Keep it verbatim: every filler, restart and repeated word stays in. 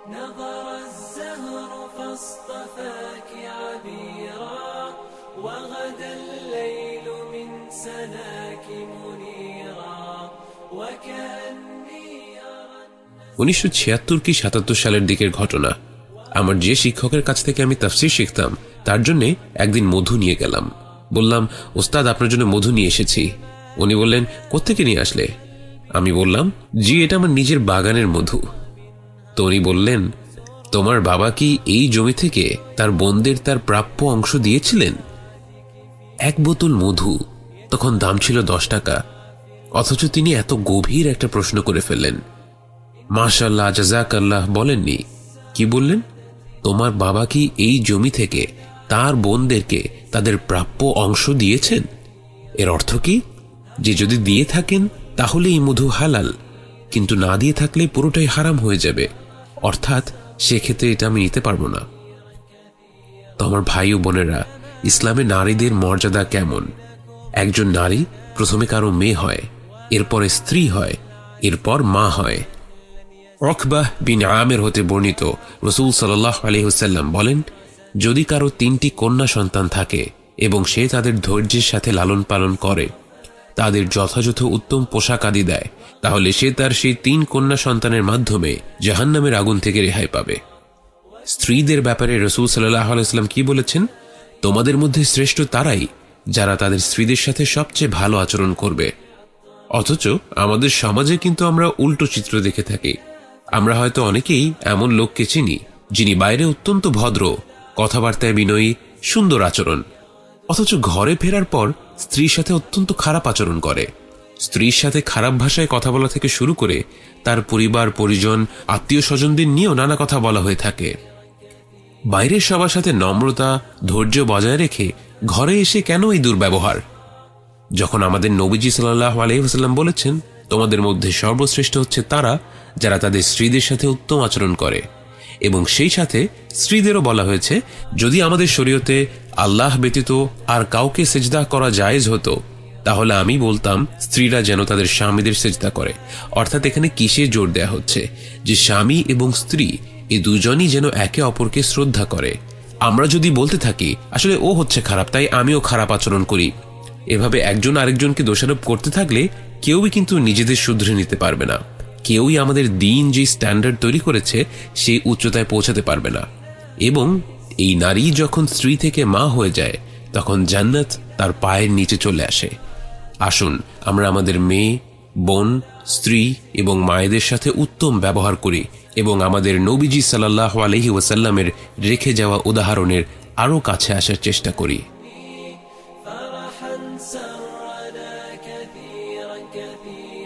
نظر الزهر فاصطفاك عبيرا وغدا الليل من سناك منيرا وكأني উনিশশো ছিয়াত্তর কি সাতাত্তর সালের দিকের ঘটনা। আমার যে শিক্ষকের কাছ থেকে আমি তাফসীর শিখতাম তার জন্য একদিন মধু নিয়ে গেলাম। বললাম, ওস্তাদ আপনার জন্য মধু নিয়ে এসেছি। উনি বললেন, কোত্থেকে নিয়ে আসলে? আমি বললাম, জি এটা আমার নিজের বাগানের মধু। তো উনি বললেন, তোমার বাবা কি এই জমি থেকে তার বোনদের তার প্রাপ্য অংশ দিয়েছিলেন? এক বোতল মধু তখন দাম ছিল দশ টাকা, অথচ তিনি এত গভীর একটা প্রশ্ন করে ফেললেন। মাশাআল্লাহ জাযাকাল্লাহ বলেননি, কি বললেন? তোমার বাবা কি এই জমি থেকে তার বোনদেরকে তাদের প্রাপ্য অংশ দিয়েছেন? এর অর্থ কি? যে যদি দিয়ে থাকেন তাহলে এই মধু হালাল, কিন্তু না দিয়ে থাকলে পুরোটাই হারাম হয়ে যাবে, অর্থাৎ সেক্ষেত্রে এটা আমি নিতে পারবো না। তো আমার ভাই ও বোনেরা, ইসলামে নারীদের মর্যাদা কেমন? একজন নারী প্রথমে কারো মেয়ে হয়, এরপরে স্ত্রী হয়, এরপর মা হয়। উকবাহ বিন আমের হতে বর্ণিত, রাসূল সাল্লাল্লাহু আলাইহি ওয়াসাল্লাম বলেন, যদি কারো তিনটি কন্যা সন্তান থাকে এবং সে তাদের ধৈর্যের সাথে লালন পালন করে, তাদের যথাযথ উত্তম পোশাক আদি দেয়, তাহলে সে তার সেই তিন কন্যা সন্তানের মাধ্যমে জাহান্নামের আগুন থেকে রেহাই পাবে। স্ত্রীদের ব্যাপারে রাসূল সাল্লাল্লাহু আলাইহি ওয়াসাল্লাম কি বলেছেন? তোমাদের মধ্যে শ্রেষ্ঠ তারাই যারা তাদের স্ত্রীদের সাথে সবচেয়ে ভালো আচরণ করবে। অথচ আমাদের সমাজে কিন্তু আমরা উল্টো চিত্র দেখে থাকি। আমরা হয়তো অনেকেই এমন লোককে চিনি যিনি বাইরে অত্যন্ত ভদ্র, কথাবার্তায় বিনয়ী, সুন্দর আচরণ, অথচ ঘরে ফেরার পর স্ত্রীর সাথে অত্যন্ত খারাপ আচরণ করে। স্ত্রীর সাথে খারাপ ভাষায় কথা বলা থেকে শুরু করে তার পরিবার পরিজন আত্মীয় স্বজনদের নিয়েও নানা কথা বলা হয়ে থাকে। বাইরের সবার সাথে নম্রতা ধৈর্য বজায় রেখে ঘরে এসে কেন এই দুর্ব্যবহার? যখন আমাদের নবীজি সাল্লাল্লাহু আলাইহি ওয়াসাল্লাম বলেছেন, তোমাদের মধ্যে সর্বশ্রেষ্ঠ হচ্ছে তারা যারা তাদের স্ত্রীদের সাথে উত্তম আচরণ করে, এবং সেই সাথে স্ত্রীদেরও বলা হয়েছে, যদি আমাদের শরীয়তে আল্লাহ ব্যতীত আর কাউকে সেজদা করা জায়েজ হতো তাহলে আমি বলতাম স্ত্রীরা যেন তাদের স্বামীদের সেজদা করে। অর্থাৎ এখানে কিসে জোর দেয়া হচ্ছে? যে স্বামী এবং স্ত্রী এই দুজনই যেন একে অপরকে শ্রদ্ধা করে। আমরা যদি বলতে থাকি আসলে ও হচ্ছে খারাপ তাই আমিও খারাপ আচরণ করি, এভাবে একজন আরেকজনকে দোষারোপ করতে থাকলে কেউই কিন্তু নিজেদের শুধরে নিতে পারবে না। কেউই আমাদের দিন যে স্ট্যান্ডার্ড তৈরি করেছে সেই উচ্চতায় পৌঁছাতে পারবে না। এবং এই নারী যখন স্ত্রী থেকে মা হয়ে যায় তখন জান্নাত তার পায়ের নিচে চলে আসে। আসুন আমরা আমাদের মেয়ে, বোন, স্ত্রী এবং মায়েদের সাথে উত্তম ব্যবহার করি এবং আমাদের নবীজি সাল্লাল্লাহু আলাইহি ওয়াসাল্লামের রেখে যাওয়া উদাহরণের আরও কাছে আসার চেষ্টা করি। فرحا سرنا كثيرا كثيرا